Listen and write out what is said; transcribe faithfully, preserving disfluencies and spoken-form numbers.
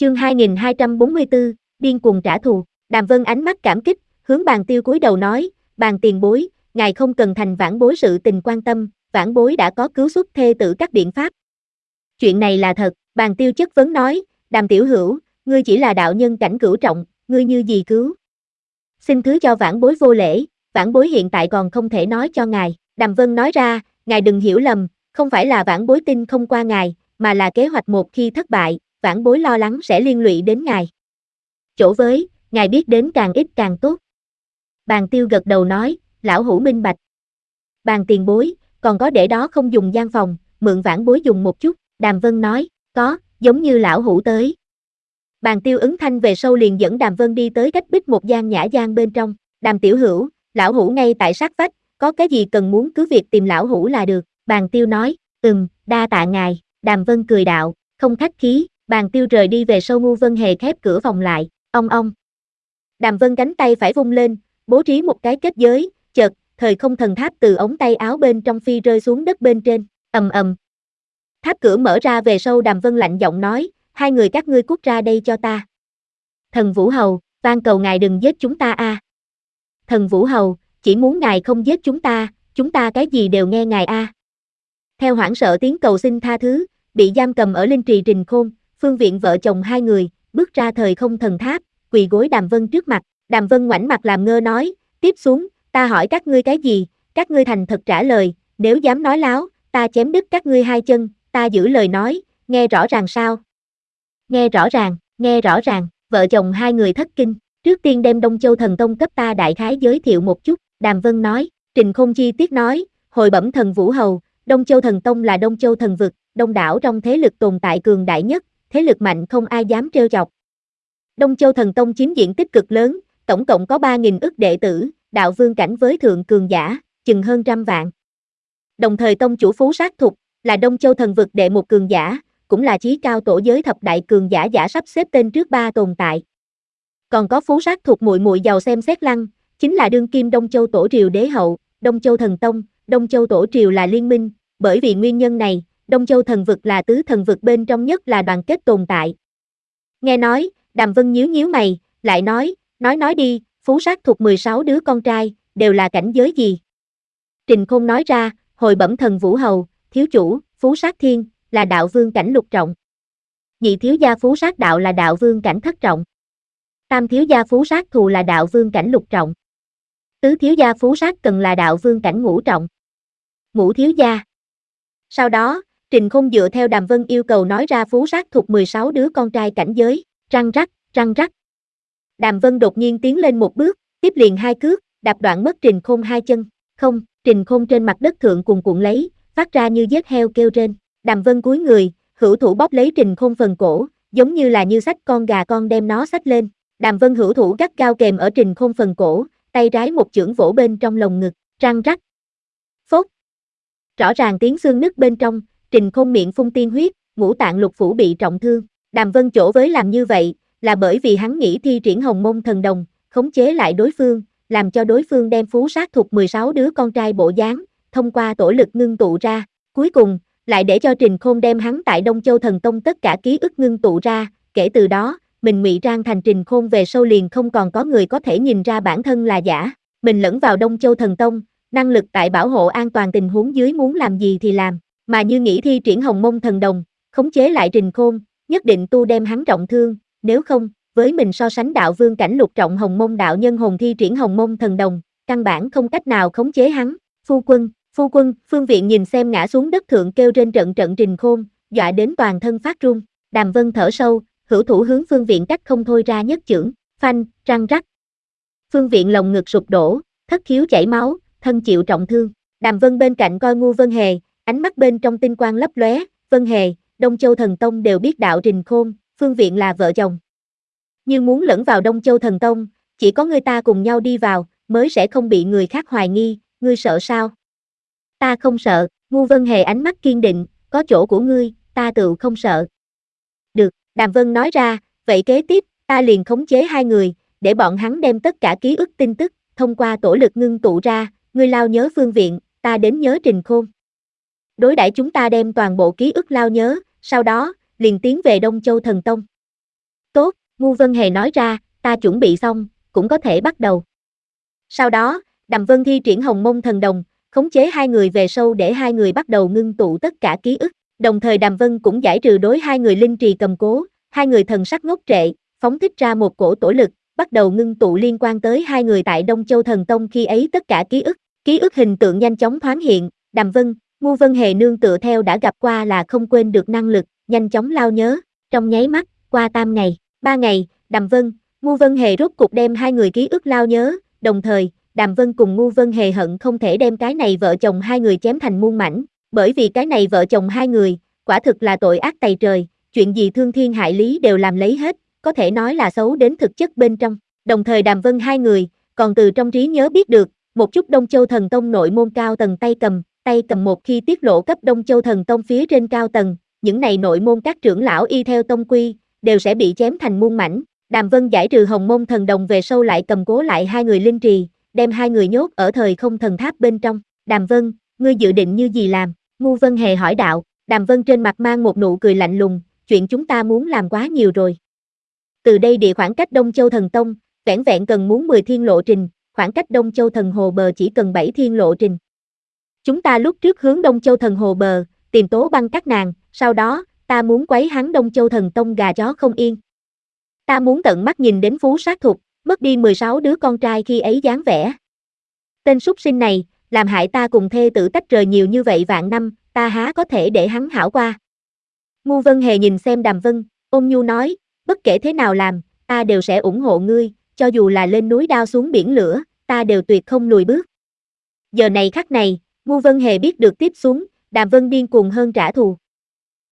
Chương hai nghìn hai trăm bốn mươi tư, điên cuồng trả thù. Đàm Vân ánh mắt cảm kích, hướng Bàn Tiêu cúi đầu nói, Bàn tiền bối, ngài không cần thành vãn bối sự tình quan tâm, vãn bối đã có cứu xuất thê tử các biện pháp. Chuyện này là thật, Bàn Tiêu chất vấn nói, Đàm tiểu hữu, ngươi chỉ là đạo nhân cảnh cửu trọng, ngươi như gì cứu? Xin thứ cho vãn bối vô lễ, vãn bối hiện tại còn không thể nói cho ngài. Đàm Vân nói ra, ngài đừng hiểu lầm, không phải là vãn bối tin không qua ngài, mà là kế hoạch một khi thất bại, vãn bối lo lắng sẽ liên lụy đến ngài. Chỗ với, ngài biết đến càng ít càng tốt. Bàn Tiêu gật đầu nói, lão hữu minh bạch. Bàn tiền bối, còn có để đó không dùng gian phòng, mượn vãn bối dùng một chút. Đàm Vân nói, có, giống như lão hữu tới. Bàn Tiêu ứng thanh về sau liền dẫn Đàm Vân đi tới cách bích một gian nhã gian bên trong. Đàm tiểu hữu, lão hữu ngay tại sát vách, có cái gì cần muốn cứ việc tìm lão hữu là được. Bàn Tiêu nói, ừm, đa tạ ngài. Đàm Vân cười đạo, không khách khí. Bàn Tiêu rời đi về sau Ngu Vân Hề khép cửa phòng lại, ong ong. Đàm Vân cánh tay phải vung lên, bố trí một cái kết giới, chợt, thời không thần tháp từ ống tay áo bên trong phi rơi xuống đất bên trên, ầm ầm. Tháp cửa mở ra về sau Đàm Vân lạnh giọng nói, hai người các ngươi cút ra đây cho ta. Thần Vũ Hầu, van cầu ngài đừng giết chúng ta a. À. Thần Vũ Hầu, chỉ muốn ngài không giết chúng ta, chúng ta cái gì đều nghe ngài a. À. Theo hoảng sợ tiếng cầu xin tha thứ, bị giam cầm ở linh trì Trình Khôn, Phương Viện vợ chồng hai người, bước ra thời không thần tháp, quỳ gối Đàm Vân trước mặt. Đàm Vân ngoảnh mặt làm ngơ nói, tiếp xuống, ta hỏi các ngươi cái gì, các ngươi thành thật trả lời, nếu dám nói láo, ta chém đứt các ngươi hai chân, ta giữ lời nói, nghe rõ ràng sao? Nghe rõ ràng, nghe rõ ràng, vợ chồng hai người thất kinh, trước tiên đem Đông Châu Thần Tông cấp ta đại khái giới thiệu một chút. Đàm Vân nói, Trình Khôn chi tiết nói, hồi bẩm thần Vũ Hầu, Đông Châu Thần Tông là Đông Châu Thần Vực, đông đảo trong thế lực tồn tại cường đại nhất, thế lực mạnh không ai dám trêu chọc. Đông Châu Thần Tông chiếm diện tích cực lớn, tổng cộng có ba nghìn ức đệ tử, đạo vương cảnh với thượng cường giả, chừng hơn trăm vạn. Đồng thời tông chủ Phú Sát Thục, là Đông Châu Thần Vực đệ một cường giả, cũng là chí cao tổ giới thập đại cường giả giả sắp xếp tên trước ba tồn tại. Còn có Phú Sát Thục muội muội giàu xem xét lăng, chính là đương kim Đông Châu Tổ Triều Đế Hậu, Đông Châu Thần Tông, Đông Châu Tổ Triều là liên minh, bởi vì nguyên nhân này, Đông Châu Thần Vực là tứ thần vực bên trong nhất là đoàn kết tồn tại. Nghe nói, Đàm Vân nhíu nhíu mày, lại nói, nói nói đi, Phú Sát Thục mười sáu đứa con trai, đều là cảnh giới gì? Trình Khôn nói ra, hồi bẩm thần Vũ Hầu, thiếu chủ, Phú Sát Thiên, là đạo vương cảnh lục trọng. Nhị thiếu gia Phú Sát Đạo là đạo vương cảnh thất trọng. Tam thiếu gia Phú Sát Thù là đạo vương cảnh lục trọng. Tứ thiếu gia Phú Sát Cần là đạo vương cảnh ngũ trọng. Ngũ thiếu gia. Sau đó, Trình Khôn dựa theo Đàm Vân yêu cầu nói ra Phú Sát Thục mười sáu đứa con trai cảnh giới, răng rắc, răng rắc. Đàm Vân đột nhiên tiến lên một bước, tiếp liền hai cước, đạp đoạn mất Trình Khôn hai chân, không, Trình Khôn trên mặt đất thượng cuồn cuộn lấy, phát ra như giết heo kêu rên. Đàm Vân cúi người, hữu thủ bóp lấy Trình Khôn phần cổ, giống như là như xách con gà con đem nó xách lên. Đàm Vân hữu thủ gắt gao kềm ở Trình Khôn phần cổ, tay trái một chưởng vỗ bên trong lồng ngực, răng rắc. Phốt. Rõ ràng tiếng xương nứt bên trong, Trình Khôn miệng phun tiên huyết, ngũ tạng lục phủ bị trọng thương. Đàm Vân chỗ với làm như vậy, là bởi vì hắn nghĩ thi triển Hồng Môn Thần Đồng, khống chế lại đối phương, làm cho đối phương đem Phú Sát Thục mười sáu đứa con trai bộ dáng, thông qua tổ lực ngưng tụ ra. Cuối cùng, lại để cho Trình Khôn đem hắn tại Đông Châu Thần Tông tất cả ký ức ngưng tụ ra, kể từ đó, mình ngụy trang thành Trình Khôn về sau liền không còn có người có thể nhìn ra bản thân là giả. Mình lẫn vào Đông Châu Thần Tông, năng lực tại bảo hộ an toàn tình huống dưới muốn làm gì thì làm, mà như nghĩ thi triển Hồng Môn Thần Đồng, khống chế lại Trình Khôn, nhất định tu đem hắn trọng thương, nếu không, với mình so sánh đạo vương cảnh lục trọng Hồng Môn đạo nhân hồn thi triển Hồng Môn Thần Đồng, căn bản không cách nào khống chế hắn. Phu quân, phu quân, Phương Viện nhìn xem ngã xuống đất thượng kêu trên trận trận Trình Khôn, dọa đến toàn thân phát run. Đàm Vân thở sâu, hữu thủ hướng Phương Viện cách không thôi ra nhất chưởng, phanh, răng rắc. Phương Viện lồng ngực sụp đổ, thất khiếu chảy máu, thân chịu trọng thương. Đàm Vân bên cạnh coi Ngu Vân Hề, ánh mắt bên trong tinh quang lấp lóe, Vân Hề, Đông Châu Thần Tông đều biết đạo Trình Khôn, Phương Viện là vợ chồng. Nhưng muốn lẫn vào Đông Châu Thần Tông, chỉ có người ta cùng nhau đi vào, mới sẽ không bị người khác hoài nghi, ngươi sợ sao? Ta không sợ, Ngu Vân Hề ánh mắt kiên định, có chỗ của ngươi, ta tự không sợ. Được, Đàm Vân nói ra, vậy kế tiếp, ta liền khống chế hai người, để bọn hắn đem tất cả ký ức tin tức, thông qua tổ lực ngưng tụ ra, ngươi lao nhớ Phương Viện, ta đến nhớ Trình Khôn. Đối đãi chúng ta đem toàn bộ ký ức lao nhớ, sau đó, liền tiến về Đông Châu Thần Tông. Tốt, Ngu Vân Hề nói ra, ta chuẩn bị xong, cũng có thể bắt đầu. Sau đó, Đàm Vân thi triển Hồng Mông Thần Đồng, khống chế hai người về sâu để hai người bắt đầu ngưng tụ tất cả ký ức. Đồng thời Đàm Vân cũng giải trừ đối hai người linh trì cầm cố, hai người thần sắc ngốc trệ, phóng thích ra một cổ tổ lực, bắt đầu ngưng tụ liên quan tới hai người tại Đông Châu Thần Tông khi ấy tất cả ký ức. Ký ức hình tượng nhanh chóng thoáng hiện, Đàm Vân, Ngu Vân Hề nương tựa theo đã gặp qua là không quên được năng lực, nhanh chóng lao nhớ, trong nháy mắt, qua tam ngày, ba ngày, Đàm Vân, Ngu Vân Hề rốt cục đem hai người ký ức lao nhớ, đồng thời, Đàm Vân cùng Ngu Vân Hề hận không thể đem cái này vợ chồng hai người chém thành muôn mảnh, bởi vì cái này vợ chồng hai người, quả thực là tội ác tày trời, chuyện gì thương thiên hại lý đều làm lấy hết, có thể nói là xấu đến thực chất bên trong. Đồng thời Đàm Vân hai người, còn từ trong trí nhớ biết được, một chút Đông Châu Thần Tông nội môn cao tầng tay cầm, tay cầm một khi tiết lộ cấp Đông Châu Thần Tông phía trên cao tầng, những này nội môn các trưởng lão y theo tông quy, đều sẽ bị chém thành muôn mảnh. Đàm Vân giải trừ Hồng Mông Thần Đồng về sau lại cầm cố lại hai người linh trì, đem hai người nhốt ở thời không thần tháp bên trong. Đàm Vân, ngươi dự định như gì làm? Ngu Vân Hề hỏi đạo. Đàm Vân trên mặt mang một nụ cười lạnh lùng, chuyện chúng ta muốn làm quá nhiều rồi. Từ đây địa khoảng cách Đông Châu Thần Tông, vẻn vẹn cần muốn mười thiên lộ trình, khoảng cách Đông Châu Thần Hồ Bờ chỉ cần bảy thiên lộ trình. Chúng ta lúc trước hướng Đông Châu Thần Hồ Bờ, tìm Tố Băng các nàng, sau đó, ta muốn quấy hắn Đông Châu Thần Tông gà chó không yên. Ta muốn tận mắt nhìn đến Phú Sát Thục, mất đi mười sáu đứa con trai khi ấy dáng vẻ. Tên súc sinh này, làm hại ta cùng thê tử tách rời nhiều như vậy vạn năm, ta há có thể để hắn hảo qua. Ngu Vân Hề nhìn xem Đàm Vân, ôn nhu nói, bất kể thế nào làm, ta đều sẽ ủng hộ ngươi, cho dù là lên núi đao xuống biển lửa, ta đều tuyệt không lùi bước. Giờ này khắc này, Ngu Vân Hề biết được tiếp xuống, Đàm Vân điên cuồng hơn trả thù.